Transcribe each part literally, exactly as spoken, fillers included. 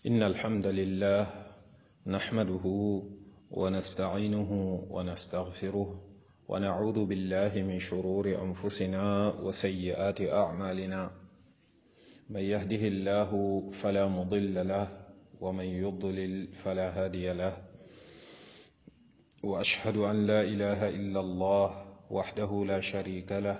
إن الحمد لله نحمده ونستعينه ونستغفره ونعوذ بالله من شرور أنفسنا وسيئات أعمالنا من يهده الله فلا مضل له ومن يضلل فلا هادي له وأشهد أن لا إله إلا الله وحده لا شريك له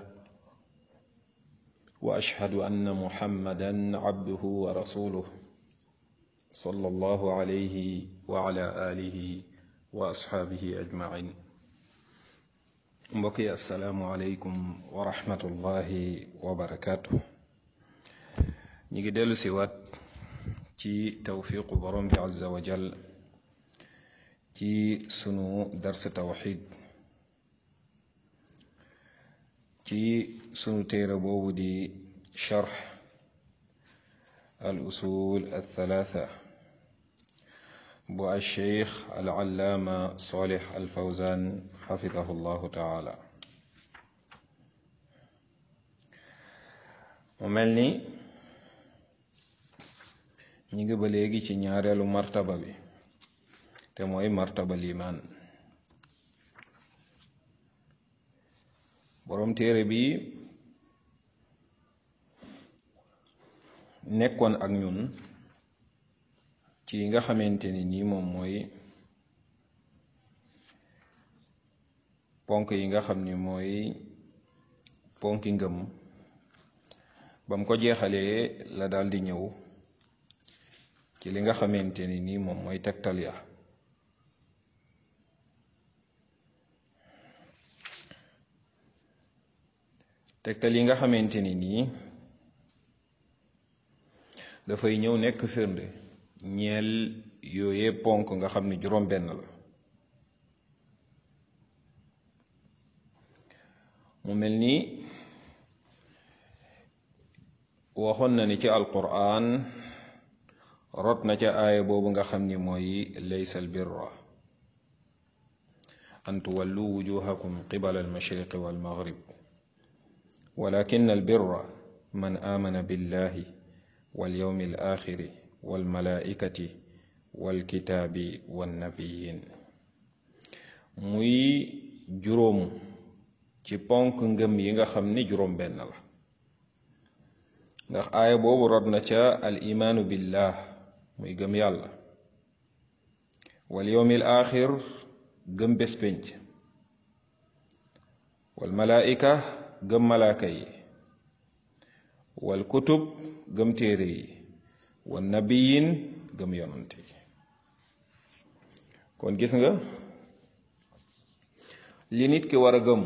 وأشهد أن محمدا عبده ورسوله صلى الله عليه وعلى آله وأصحابه أجمعين. mbokk yi assalaamu aleykum wa rahmatullahi wa barakaatu. ñi ngi dellu si waat ci tawfiqu borom bi azza wa jal ci sunu dars tawxid ci sunu téere boobu di sharx al usul al thalatha bu al sheikh al allaama salih al fawzan xafidahu llahu taala. mu mel ni ñi ngi ba léegi ci ñaareelu martaba bi te mooy martaba limaan. boroom téere bi nekkoon ak ñun ci nga xamante ni nii moom mooy ponk yi nga xam ni mooy ponki ngëm. bam ko jeexalee la daal di ñëw ci li nga xamante ni nii moom mooy tegtal ya. tegtal yi nga xamante ni nii dafay ñëw nekk firnde ñeel yooyee ponk nga xam ni juróom benn la. mu mel ni waxoon na ni ci alquran rot na ca aaya boobu nga xam ni mooy laysa albirra an tuwallu wujuhakum qibala almashriqi walmaghrib walakin albirra man amana billahi walyawmi alaxiri walmalaikati walkitaabi wannabiyin. muy juróom ci ponk ngëm yi nga xam ni juróom benn la, ndax aaya boobu rod na ca al imaanu billah muy gëm yàlla, wal yawmil axir gëm bés pénc, wal malaika gëm malaaka yi, wal kutub gëm téere yi, wan nabiyin gëm yonant yi. kon gis nga li nit ki war a gëm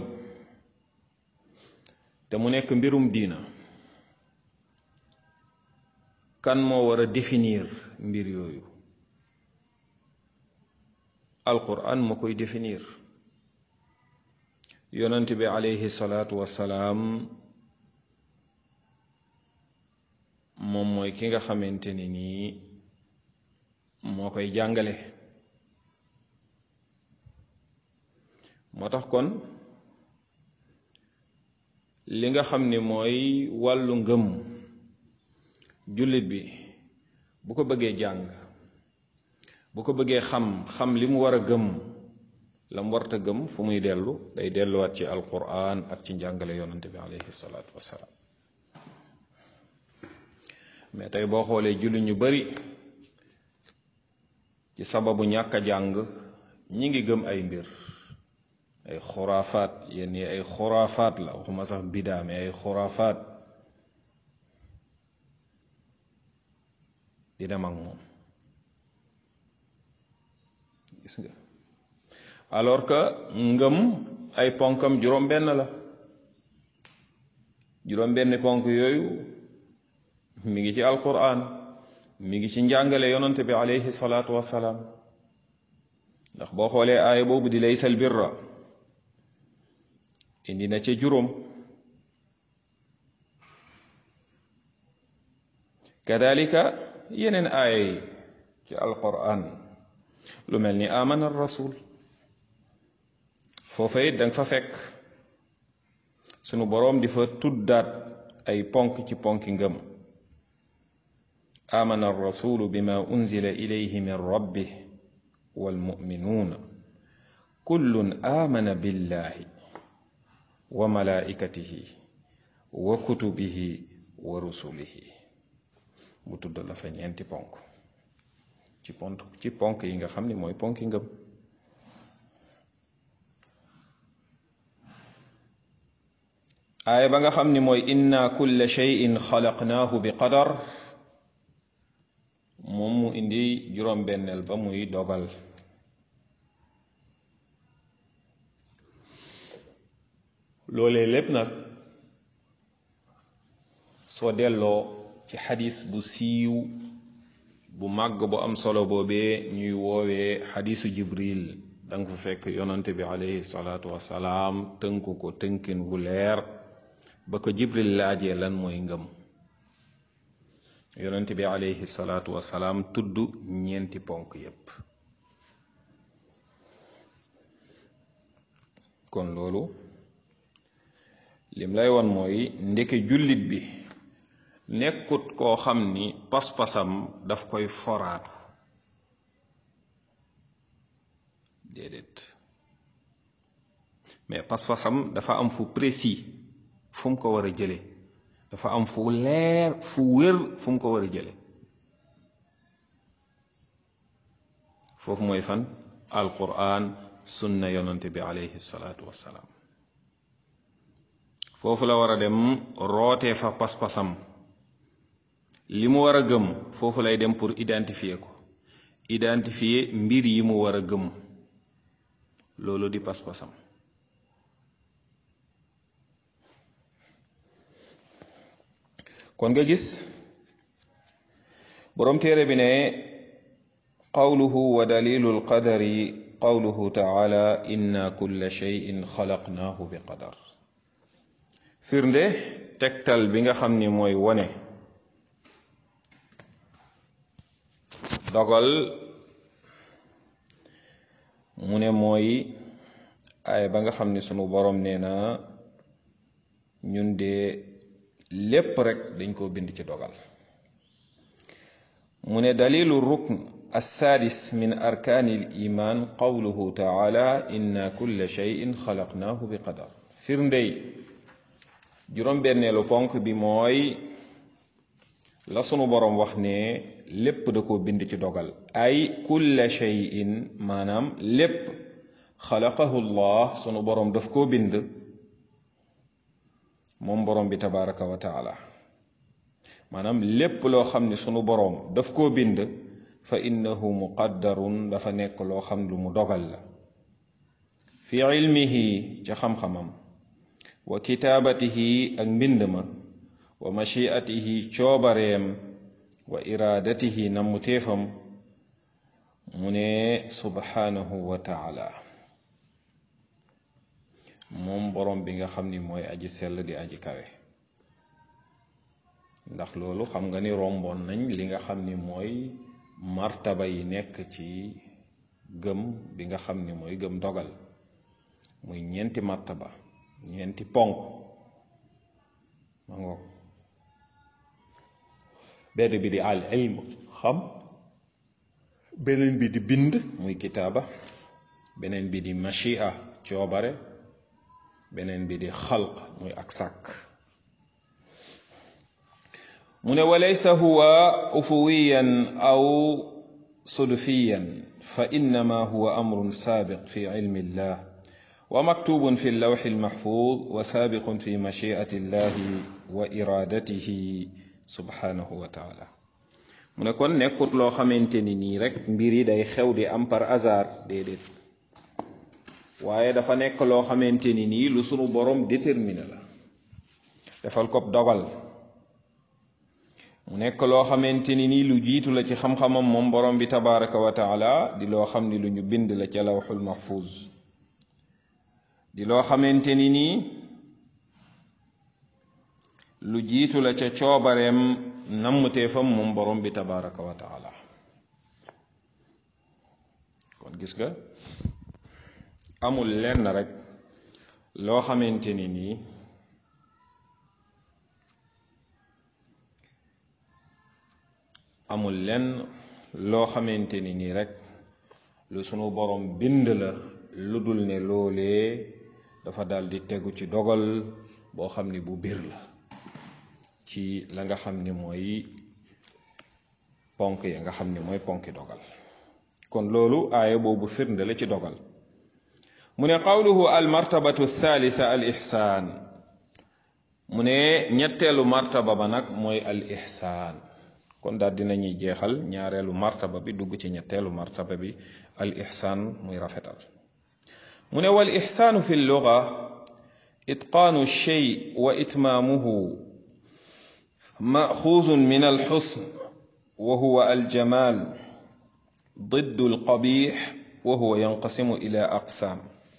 te mu nekk mbirum diina, kan moo war a définir mbir yooyu? alquran moo koy définir. yonent bi alayhi salaatu wassalaam moom mooy ki nga xamante ni nii moo koy jàngale. moo tax kon li nga xam ni mooy wàllu ngëm, jullit bi bu ko bëggee jàng, bu ko bëggee xam xam li mu war a gëm, la mu warta gëm, fu muy dellu day delluwaat ci alquran ak ci njàngale yonante bi alayhi salaatu wassalaam. mais tey boo xoolee jullit ñu bari ci sababu ñàkk a jàng ñi ngi gëm ay mbir, ay xuraafaat. yenn yi ay xuraafaat la, waxuma sax bidaa, mais ay xuraafaat di dem ak moom, gis nga. alors que ngëm ay ponkam juróom benn la. juróom benn ponk yooyu mi ngi ci alquran, mi ngi ci njàngale yonante bi alayhi salaatu wassalaam. ndax boo xoolee aaya boobu di laysal birra indi na ca juróom. kadalika yeneen aaya yi ci alquran lu mel ni amana rasul, foofa it danga fa fekk sunu boroom di fa tuddaat ay ponk ci ponki ngëm. amana ar-rasulu bima unzila ilayhi min rabbih wal mu'minuna kullun amana billahi wa malaikatihi wa kutubihi wa rusulihi mu tudd la fa ñeenti ponk ci ponk ci ponk yi nga xam ni mooy ponki ngëm aaya ba nga xam ni mooy inna kulla shay'in xalaqnaahu bi qadar moom mu indi juróom benneel ba muy dogal loolee lépp nag soo delloo ci xadis bu siiw bu màgg bu am solo boobee ñuy woowee xadisu jibril danga fa fekk yonante bi alayhi salaatu wasalaam tënku ko tënkin wu leer ba ko jibril laajee lan mooy ngëm yonante bi alayhi salaatu wasalaam tudd ñeenti ponk yépp kon loolu lim lay won mooy ndeke jullit bi nekkut koo xam ni pas-pasam daf koy foraatu déedéet mais pas-pasam dafa am fu précis fu mu ko war a jële dafa am fu leer fu wér fu mu ko war a jële foofu mooy fan alquran sunna yonante bi alayhi salaatu wassalaam foofu la war a dem rootee fa pas-pasam li mu war a gëm foofu lay dem pour identifier ko identifier mbir yi mu war a gëm loolu di pas-pasam kon nga gis boroom téere bi ne qawluhu wa dalilu alqadari qawluhu taala inna kulla shay'in xalaqnaahu bi qadar firnde tegtal bi nga xam ni mooy wone dogal mu ne mooy ay ba nga xam ni sunu boroom nee na ñun de lépp rek dañ koo bind ci dogal mu ne dalilu rukn السادس من أركان الإيمان قوله تعالى إنا كل شيء خلقناه بقدر firndey juróom benneelu ponk bi mooy la sunu boroom wax ne lépp da koo bind ci dogal ay kulla shay'in maanaam lépp xalaqahu llah sunu boroom daf koo bind moom boroom bi tabaraka wa taala maanaam lépp loo xam ne sunu boroom daf koo bind fa innahu muqaddarun dafa nekk loo xam lu mu dogal la fi ilmihi ca xam-xamam wa kitaabatihi ak mbind ma wa machiatihi coobareem wa iraadatihi namu téefam mu ne subhanahu wa taala moom boroom bi nga xam ni mooy aji sell di aji kawe ndax loolu xam nga ni romboon nañ li nga xam ni mooy martaba yi nekk ci gëm bi nga xam ni mooy gëm dogal muy ñeenti martaba ñeenti ponk ma ngoog benn bi di al ilm xam beneen bi di bind muy kitaaba beneen bi di machia coobare beneen bi di xalq muy ak sàkk mu ne walaysa huwa ufuwiyan aw sudfiyan fa innama huwa amrun saabiq fi ilmi llah wa maktubun fi llawxi lmaxfud wa saabiqun fi machiati llahi wa iradatihi subhanahu wa taala mu ne kon nekkut loo xamante ni nii rek mbir yi day xew di am par hasard déedéet waaye dafa nekk loo xamante ni nii lu sunu borom déterminé la defal ko dogal mu nekk loo xamante ni nii lu jiitu la ci xam-xamam moom borom bi tabaraka wa taala di loo xam ni lu ñu bind la ca lawxul mahfuz di loo xamante ni nii lu jiitu la ca coobareem nammteefam moom borom bi tabaraka wa taala kon gis nga amul lenn rek loo xamante ni nii amul lenn loo xamante ni nii rek lu sunu borom bind la lu dul ne loolee dafa dal di tegu ci dogal boo xam ni bu biir la ci la nga xam ni mooy ponk ya nga xam ni mooy ponki dogal kon loolu aaya boobu firnde la ci dogal mu ne qawluhu al martabatu thalitha al ihsaan mu ne ñetteelu martaba ba nag mooy al ihsaan kon daal dinañuy jeexal ñaareelu martaba bi dugg ci ñetteelu martaba bi al ihsaan muy rafetal mu ne wal ihsaanu fi lluga itqaanu shay wa itmaamuhu maxuuzun min al xusn wa huwa al jamaal ضد القبيح وهو ينقسم إلى أقسام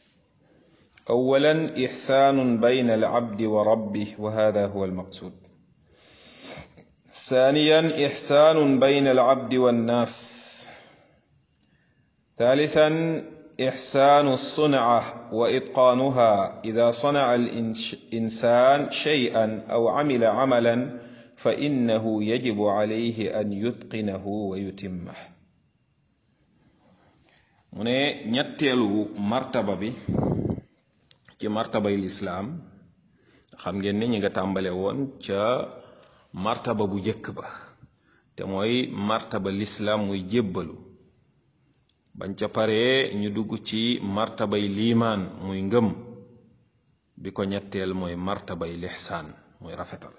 أولا إحسان بين العبد وربه وهذا هو المقصود ثانيا إحسان بين العبد والناس ثالثا إحسان الصنعة وإتقانها إذا صنع الإنسان شيئا أو عمل عملا فإنه يجب عليه أن يتقنه ويتمه mu ne ñetteelu martaba bi ci martabay lislaam xam ngeen ne ñi nga tàmbale woon ca martaba bu jëkk ba te mooy martaba lislaam muy jébbalu bañ ca paree ñu dugg ci martabay liimaan muy ngëm bi ko ñetteel mooy martabay lixsaan muy rafetal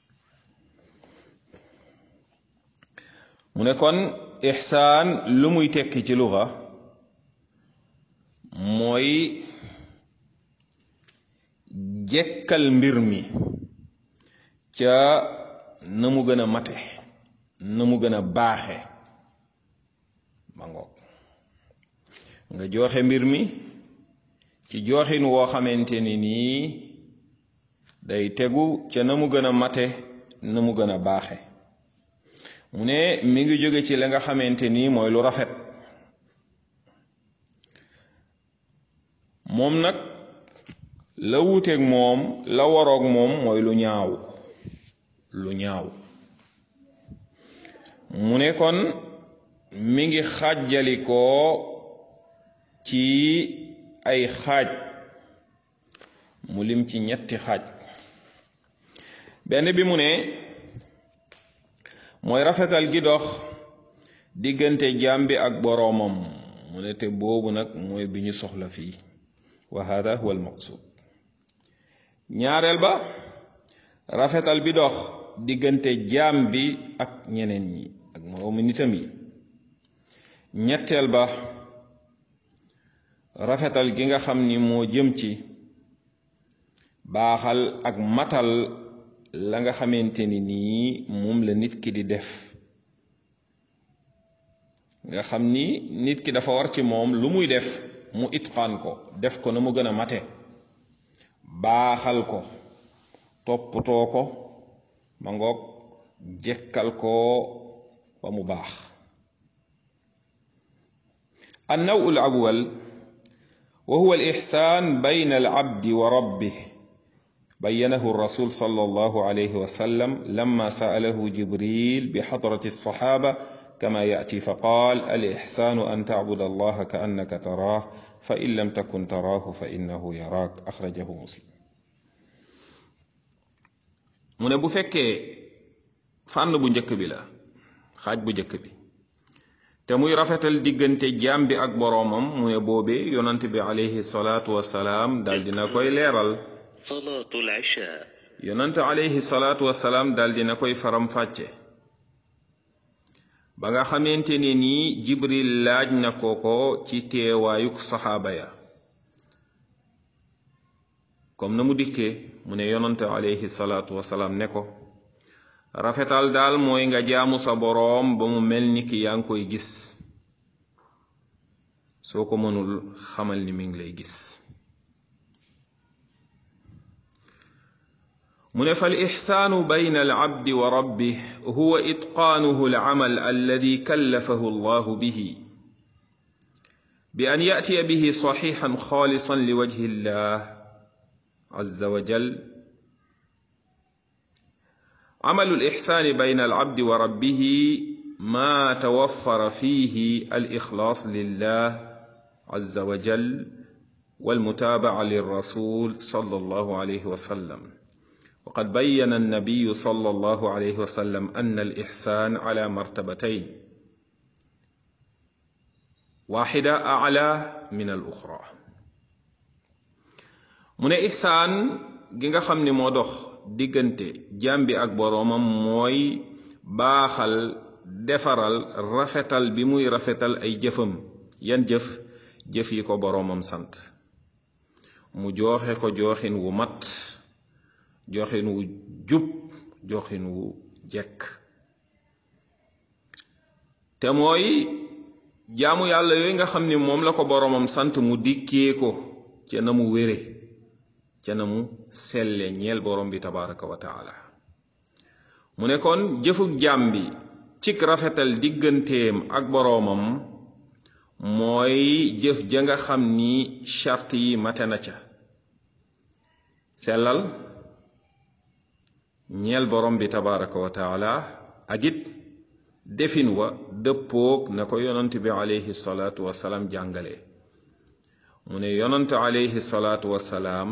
mu ne kon ixsaan lu muy tekki ci luga mooy jekkal mbir mi ca na mu gën a mate na mu gën a baaxe ma ngoog nga joxe mbir mi ci joxin woo xamante ni nii day tegu ca na mu gën a mate na mu gën a baaxe mu ne mi ngi jóge ci la nga xamante nii mooy lu rafet moom nag la wuuteeg moom la waroog moom mooy lu ñaaw lu ñaaw mu ne kon mi ngi xàjjalikoo ci ay xaaj mu lim ci ñetti xaaj benn bi mu ne mooy rafetal gi dox diggante jaam bi ak boroomam mu ne te boobu nag mooy bi ñu soxla fii wa hada huwa almaqsud ñaareel ba rafetal bi dox diggante jaam bi ak ñeneen ñi ak moroomu nitam yi ñetteel ba rafetal gi nga xam ni moo jëm ci baaxal ak matal la nga xamante ni nii moom la nit ki di def nga xam ni nit ki dafa war ci moom lu muy def mu itqaan ko def ko na mu gën a mate baaxal ko toppatoo ko ma ngoog jekkal ko ba mu baax النوع الأول وهو الإحسان بين العبد وربه بينه الرسول صلى الله عليه وسلم لما سأله جبريل بحضرة الصحابة كما يأتي فقال الإحسان أن تعبد الله كأنك تراه فإن لم تكن تراه فإنه يراك أخرجه مسلم mu ne bu fekkee fànn bu njëkk bi la xaaj bu njëkk bi te muy rafetal diggante jaam bi ak boroomam mu ne boobee yonant bi alayhi salaatu wasalaam dal dina koy leeral salaatul isha yonant alayhi salaatu wasalaam dal dina koy faram fàcce ba nga xamante ne nii jibril laaj na ko ko ci teewaayuk saxaaba ya comme na mu dikkee mu ne yonante alayhi salaatu wasalaam ne ko rafetal daal mooy nga jaamu sa boroom ba mu mel ni ki yaa ngi koy gis soo ko mënul xamal ni mi ngi lay gis mu ne fal ixsaanu bayna al abdi wa rabbih huwa itqaanuhu al amal alladi kallafahu allahu bihi bi an yatiya bihi saxiixan xaalisan li wajhi llah azza wa jal عمل الإحسان بين العبد وربه ما توفر فيه الإخلاص لله عز وجل والمتابعة للرسول صلى الله عليه وسلم. وقد بين النبي صلى الله عليه وسلم أن الإحسان على مرتبتين، واحدة أعلى من الأخرى. من إحسان جيغا خامني مو دوخ ديغنتي جامبي اك بoroomam mooy baaxal defaral rafetal bi muy rafetal ay jëfam. yan jëf? jëf yi ko boroomam sant mu joxe ko joxin wu mat, joxin wu jub, joxin wu jekk. te mooy jaamu yàlla yooyu nga xam ni moom la ko boroomam sant mu dikkee ko ca na mu wére, ca na mu selle ñeel borom bi tabaraka wa taala. mu ne kon jëfug jaam bi cik rafetal digganteem ak boroomam mooy jëf ja nga xam ni charte yi mate na ca. sellal ñeel borom bi tabaraka wa taala ak it defin wa dëppoog na ko yonant bi alayhi salaatu wasalaam jàngale. mu ne yonant alayhi salaatu wasalaam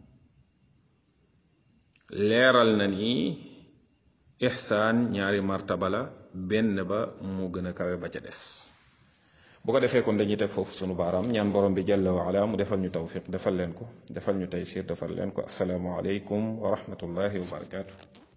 leeral na ni ihsaan ñaari martaba la, benn ba mu gën a kawe ba ca des. bu ko defee kon dañuy teg foofu sunu baaraam ñaan borom bi jalla wa ala mu defal ñu tawfiq, defal leen ko, defal ñu taysir, defal leen ko. assalaamu alaykum wa rahmatullahi wa barakaatu.